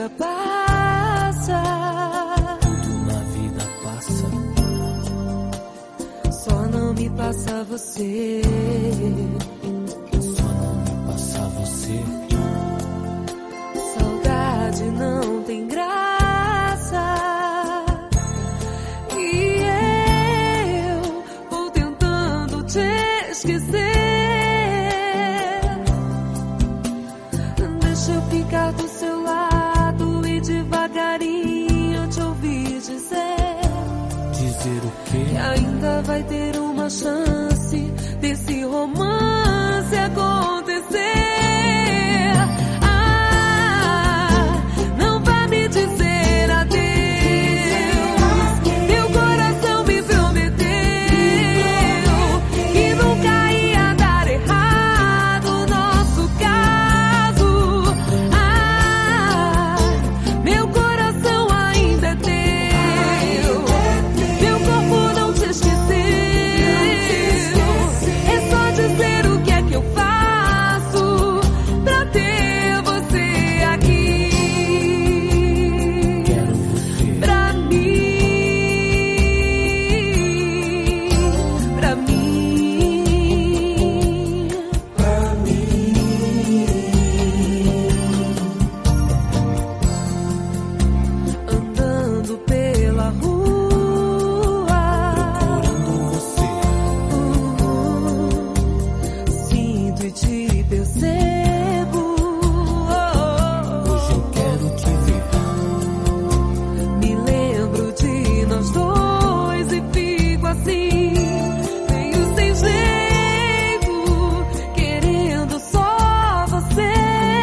vida passa. Tudo na vida passa. Só não me passa você. Só não me passa você. Saudade não tem graça. E eu vou tentando te esquecer. Deixa eu ficar do seu lado e devagarinho te ouvir dizer. Dizer o quê? Que ainda vai ter uma chance desse romance acontecer. Não vai me dizer adeus. Meu coração me prometeu que nunca ia dar errado o nosso caso. Meu coração ainda é teu. Meu corpo não te esqueceu. É só dizer o que é que eu faço pra ter você aqui. Quero você. Pra mim. Andando pela rua, Procurando você. sinto e te percebo. Hoje eu quero te ver. Me lembro de nós dois e fico assim, meio sem jeito, querendo só você.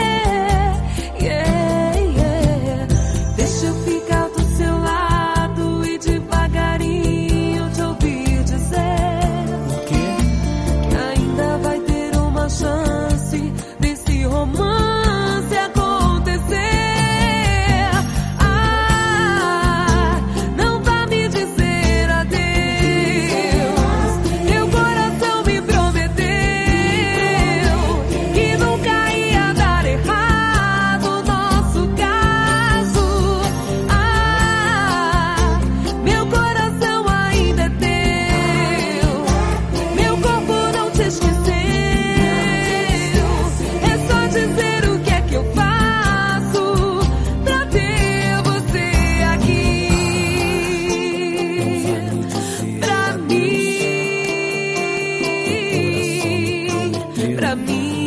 Yeah, yeah. Deixa eu ficar do seu lado e devagarinho te ouvir dizer O quê? que ainda vai ter uma chance desse romance acontecer. Não vá me dizer adeus. Meu coração me prometeu que nunca ia dar errado o nosso caso. Meu coração ainda é teu. Meu corpo não te esqueceu. É só dizer o que é que eu faço pra ter você aqui. Pra mim.